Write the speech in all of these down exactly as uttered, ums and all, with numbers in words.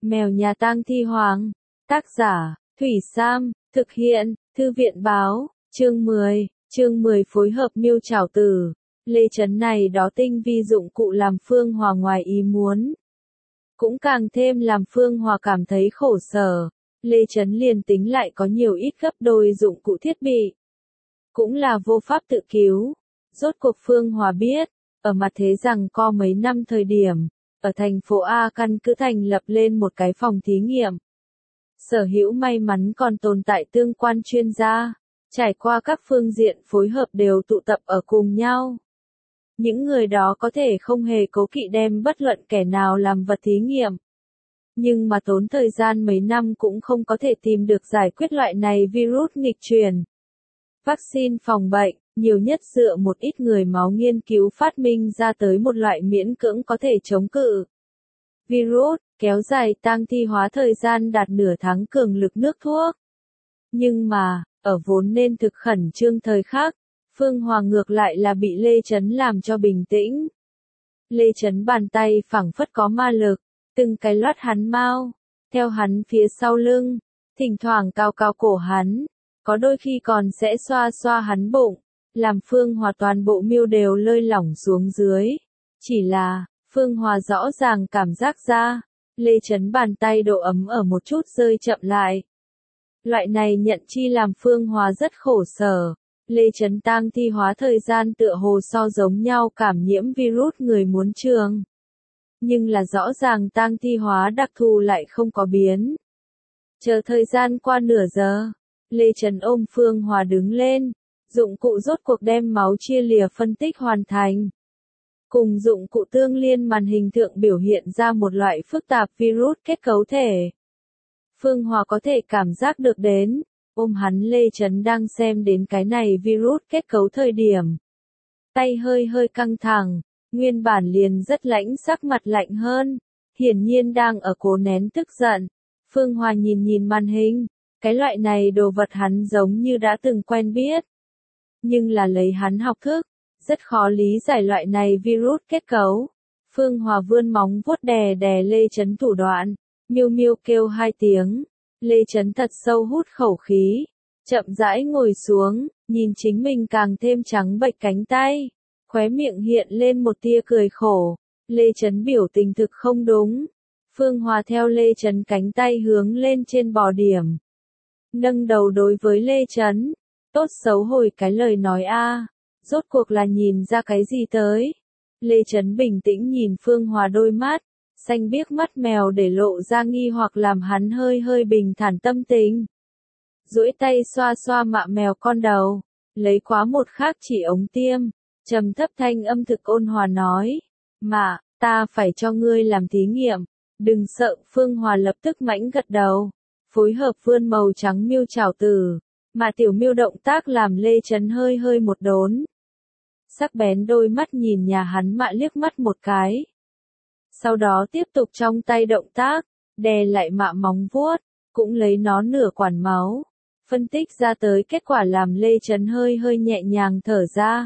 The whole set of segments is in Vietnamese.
Mèo nhà tang thi hoàng. Tác giả, Thủy Sam, thực hiện, Thư viện báo, chương mười, chương mười phối hợp miêu trảo tử. Lê Chấn này đó tinh vi dụng cụ làm Phương Hòa ngoài ý muốn. Cũng càng thêm làm Phương Hòa cảm thấy khổ sở. Lê Chấn liền tính lại có nhiều ít gấp đôi dụng cụ thiết bị. Cũng là vô pháp tự cứu. Rốt cuộc Phương Hòa biết, ở mặt thế rằng co mấy năm thời điểm, ở thành phố A căn cứ thành lập lên một cái phòng thí nghiệm. Sở hữu may mắn còn tồn tại tương quan chuyên gia, trải qua các phương diện phối hợp đều tụ tập ở cùng nhau. Những người đó có thể không hề cố kỵ đem bất luận kẻ nào làm vật thí nghiệm. Nhưng mà tốn thời gian mấy năm cũng không có thể tìm được giải quyết loại này virus nghịch truyền. Vaccine phòng bệnh, nhiều nhất dựa một ít người máu nghiên cứu phát minh ra tới một loại miễn cưỡng có thể chống cự virus, kéo dài tang thi hóa thời gian đạt nửa tháng cường lực nước thuốc. Nhưng mà, ở vốn nên thực khẩn trương thời khắc, Phương Hòa ngược lại là bị Lê Chấn làm cho bình tĩnh. Lê Chấn bàn tay phảng phất có ma lực, từng cái loát hắn mau, theo hắn phía sau lưng, thỉnh thoảng cao cao cổ hắn, có đôi khi còn sẽ xoa xoa hắn bụng, làm Phương Hòa toàn bộ miêu đều lơi lỏng xuống dưới. Chỉ là, Phương Hòa rõ ràng cảm giác ra, Lê Chấn bàn tay độ ấm ở một chút rơi chậm lại. Loại này nhận chi làm Phương Hòa rất khổ sở. Lê Chấn tang thi hóa thời gian tựa hồ so giống nhau cảm nhiễm virus người muốn trường. Nhưng là rõ ràng tang thi hóa đặc thù lại không có biến. Chờ thời gian qua nửa giờ, Lê Chấn ôm Phương Hòa đứng lên, dụng cụ rốt cuộc đem máu chia lìa phân tích hoàn thành. Cùng dụng cụ tương liên màn hình thượng biểu hiện ra một loại phức tạp virus kết cấu thể. Phương Hòa có thể cảm giác được đến, ôm hắn Lê Chấn đang xem đến cái này virus kết cấu thời điểm. Tay hơi hơi căng thẳng, nguyên bản liền rất lãnh sắc mặt lạnh hơn, hiển nhiên đang ở cố nén tức giận. Phương Hòa nhìn nhìn màn hình, cái loại này đồ vật hắn giống như đã từng quen biết. Nhưng là lấy hắn học thức, rất khó lý giải loại này virus kết cấu. Phương Hòa vươn móng vuốt đè đè Lê Chấn thủ đoạn, miêu miêu kêu hai tiếng. Lê Chấn thật sâu hút khẩu khí, chậm rãi ngồi xuống, nhìn chính mình càng thêm trắng bệch cánh tay, khóe miệng hiện lên một tia cười khổ. Lê Chấn biểu tình thực không đúng. Phương Hòa theo Lê Chấn cánh tay hướng lên trên bò điểm. Nâng đầu đối với Lê Chấn, tốt xấu hồi cái lời nói a, rốt cuộc là nhìn ra cái gì tới. Lê Chấn bình tĩnh nhìn Phương Hòa đôi mắt, xanh biếc mắt mèo để lộ ra nghi hoặc làm hắn hơi hơi bình thản tâm tình. Duỗi tay xoa xoa mạ mèo con đầu, lấy quá một khác chỉ ống tiêm, trầm thấp thanh âm thực ôn hòa nói, "Mạ, ta phải cho ngươi làm thí nghiệm, đừng sợ." Phương Hòa lập tức mãnh gật đầu, phối hợp vươn màu trắng miêu trảo tử, mà tiểu miêu động tác làm Lê Chấn hơi hơi một đốn. Sắc bén đôi mắt nhìn nhà hắn mạ liếc mắt một cái. Sau đó tiếp tục trong tay động tác, đè lại mạ móng vuốt, cũng lấy nó nửa quản máu. Phân tích ra tới kết quả làm Lê Chấn hơi hơi nhẹ nhàng thở ra.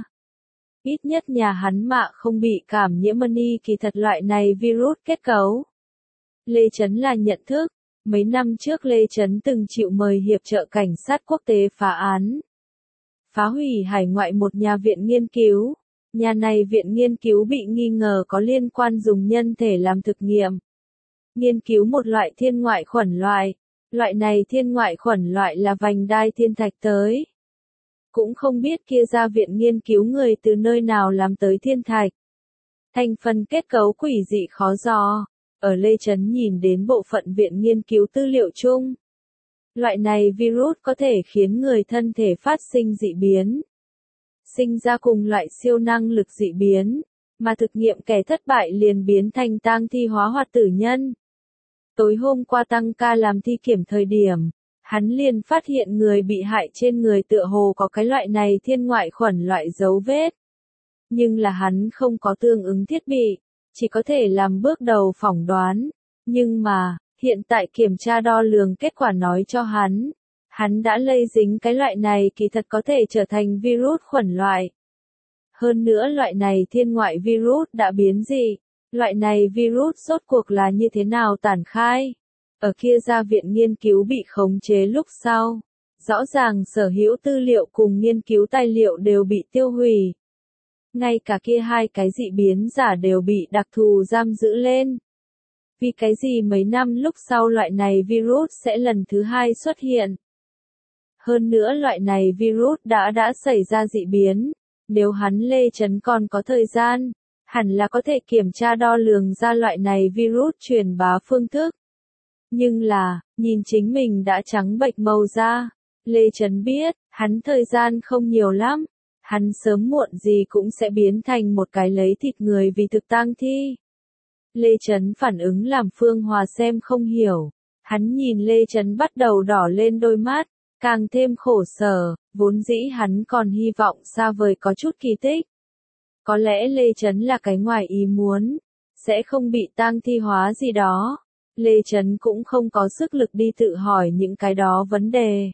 Ít nhất nhà hắn mạ không bị cảm nhiễm mani kỳ thật loại này virus kết cấu. Lê Chấn là nhận thức, mấy năm trước Lê Chấn từng chịu mời hiệp trợ cảnh sát quốc tế phá án. Phá hủy hải ngoại một nhà viện nghiên cứu. Nhà này viện nghiên cứu bị nghi ngờ có liên quan dùng nhân thể làm thực nghiệm. Nghiên cứu một loại thiên ngoại khuẩn loại. Loại này thiên ngoại khuẩn loại là vành đai thiên thạch tới. Cũng không biết kia ra viện nghiên cứu người từ nơi nào làm tới thiên thạch. Thành phần kết cấu quỷ dị khó dò. Ở Lê Chấn nhìn đến bộ phận viện nghiên cứu tư liệu chung. Loại này virus có thể khiến người thân thể phát sinh dị biến. Sinh ra cùng loại siêu năng lực dị biến, mà thực nghiệm kẻ thất bại liền biến thành tang thi hóa hoạt tử nhân. Tối hôm qua tăng ca làm thi kiểm thời điểm, hắn liền phát hiện người bị hại trên người tựa hồ có cái loại này thiên ngoại khuẩn loại dấu vết. Nhưng là hắn không có tương ứng thiết bị, chỉ có thể làm bước đầu phỏng đoán. Nhưng mà, hiện tại kiểm tra đo lường kết quả nói cho hắn. Hắn đã lây dính cái loại này kỳ thật có thể trở thành virus khuẩn loại. Hơn nữa loại này thiên ngoại virus đã biến dị. Loại này virus rốt cuộc là như thế nào tản khai? ở kia gia viện nghiên cứu bị khống chế lúc sau. Rõ ràng sở hữu tư liệu cùng nghiên cứu tài liệu đều bị tiêu hủy. Ngay cả kia hai cái dị biến giả đều bị đặc thù giam giữ lên. Vì cái gì mấy năm lúc sau loại này virus sẽ lần thứ hai xuất hiện? Hơn nữa loại này virus đã đã xảy ra dị biến. Nếu hắn Lê Chấn còn có thời gian, hẳn là có thể kiểm tra đo lường ra loại này virus truyền bá phương thức. Nhưng là, nhìn chính mình đã trắng bệch màu da, Lê Chấn biết, hắn thời gian không nhiều lắm, hắn sớm muộn gì cũng sẽ biến thành một cái lấy thịt người vì thực tang thi. Lê Chấn phản ứng làm Phương Hòa xem không hiểu, hắn nhìn Lê Chấn bắt đầu đỏ lên đôi mắt, càng thêm khổ sở, vốn dĩ hắn còn hy vọng xa vời có chút kỳ tích. Có lẽ Lê Chấn là cái ngoài ý muốn, sẽ không bị tang thi hóa gì đó. Lê Chấn cũng không có sức lực đi tự hỏi những cái đó vấn đề.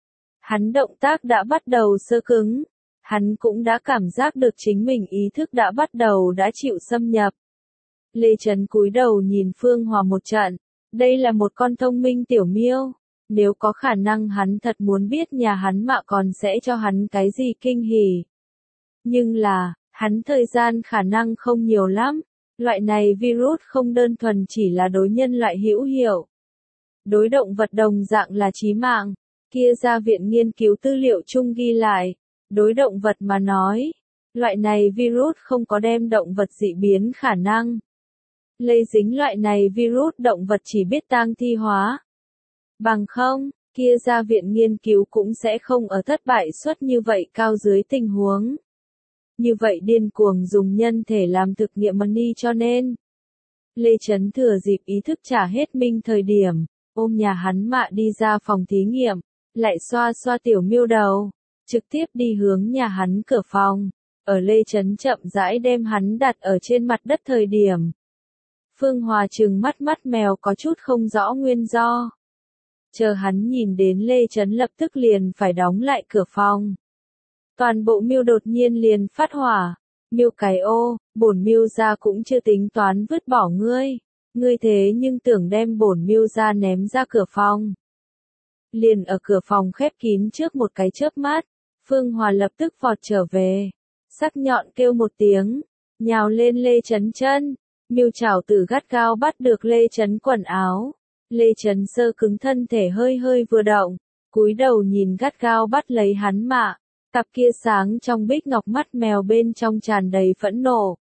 Hắn động tác đã bắt đầu sơ cứng, hắn cũng đã cảm giác được chính mình ý thức đã bắt đầu đã chịu xâm nhập. Lê Chấn cúi đầu nhìn Phương Hòa một trận, đây là một con thông minh tiểu miêu, nếu có khả năng hắn thật muốn biết nhà hắn mạ còn sẽ cho hắn cái gì kinh hỉ. Nhưng là, hắn thời gian khả năng không nhiều lắm. Loại này virus không đơn thuần chỉ là đối nhân loại hữu hiệu. Đối động vật đồng dạng là chí mạng. Kia gia viện nghiên cứu tư liệu chung ghi lại. Đối động vật mà nói. Loại này virus không có đem động vật dị biến khả năng. Lây dính loại này virus động vật chỉ biết tang thi hóa. Bằng không, kia gia viện nghiên cứu cũng sẽ không ở thất bại suất như vậy cao dưới tình huống. Như vậy điên cuồng dùng nhân thể làm thực nghiệm money cho nên. Lê Chấn thừa dịp ý thức trả hết minh thời điểm, ôm nhà hắn mạ đi ra phòng thí nghiệm, lại xoa xoa tiểu miêu đầu, trực tiếp đi hướng nhà hắn cửa phòng, ở Lê Chấn chậm rãi đem hắn đặt ở trên mặt đất thời điểm. Phương Hòa trừng mắt mắt mèo có chút không rõ nguyên do. Chờ hắn nhìn đến Lê Chấn lập tức liền phải đóng lại cửa phòng. Toàn bộ miêu đột nhiên liền phát hỏa. Miêu cái ô, bổn miêu gia cũng chưa tính toán vứt bỏ ngươi. Ngươi thế nhưng tưởng đem bổn miêu gia ném ra cửa phòng. Liền ở cửa phòng khép kín trước một cái chớp mắt, Phương Hòa lập tức vọt trở về. Sắc nhọn kêu một tiếng, nhào lên Lê Chấn chân. Miêu chảo tử gắt gao bắt được Lê Chấn quần áo. Lê Chấn sơ cứng thân thể hơi hơi vừa động, cúi đầu nhìn gắt gao bắt lấy hắn mạ. Cặp kia sáng trong bích ngọc mắt mèo bên trong tràn đầy phẫn nộ.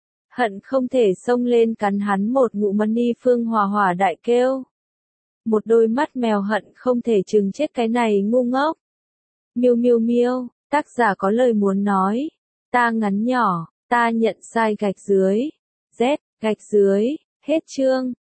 Hận không thể xông lên cắn hắn một ngụm money. Phương Hòa hỏa đại kêu. Một đôi mắt mèo hận không thể chừng chết cái này ngu ngốc. Miêu miêu miêu, tác giả có lời muốn nói. Ta ngắn nhỏ, ta nhận sai gạch dưới. Z, gạch dưới, hết chương.